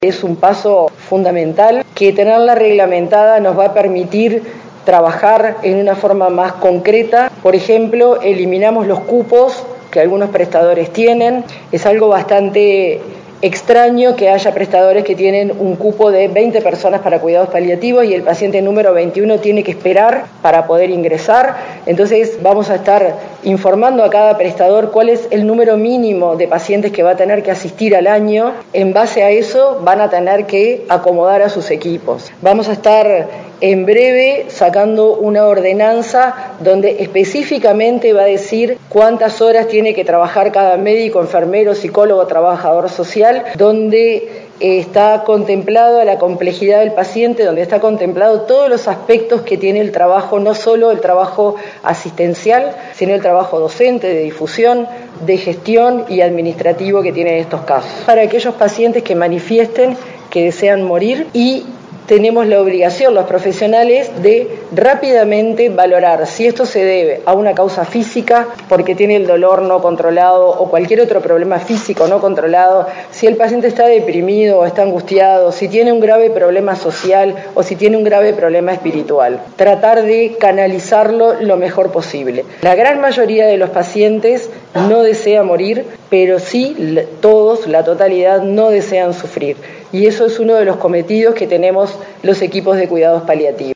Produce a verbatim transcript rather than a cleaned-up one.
Es un paso fundamental que tenerla reglamentada nos va a permitir trabajar en una forma más concreta. Por ejemplo, eliminamos los cupos que algunos prestadores tienen. Es algo bastante extraño que haya prestadores que tienen un cupo de veinte personas para cuidados paliativos y el paciente número veintiuno tiene que esperar para poder ingresar. Entonces vamos a estar informando a cada prestador cuál es el número mínimo de pacientes que va a tener que asistir al año. En base a eso van a tener que acomodar a sus equipos. Vamos a estar en breve sacando una ordenanza donde específicamente va a decir cuántas horas tiene que trabajar cada médico, enfermero, psicólogo, trabajador social, donde está contemplado la complejidad del paciente, donde está contemplado todos los aspectos que tiene el trabajo, no solo el trabajo asistencial, sino el trabajo docente, de difusión, de gestión y administrativo que tienen estos casos. Para aquellos pacientes que manifiesten que desean morir, y tenemos la obligación, los profesionales, de rápidamente valorar si esto se debe a una causa física, porque tiene el dolor no controlado o cualquier otro problema físico no controlado, si el paciente está deprimido o está angustiado, si tiene un grave problema social o si tiene un grave problema espiritual. Tratar de canalizarlo lo mejor posible. La gran mayoría de los pacientes no desea morir, pero sí todos, la totalidad, no desean sufrir. Y eso es uno de los cometidos que tenemos los equipos de cuidados paliativos.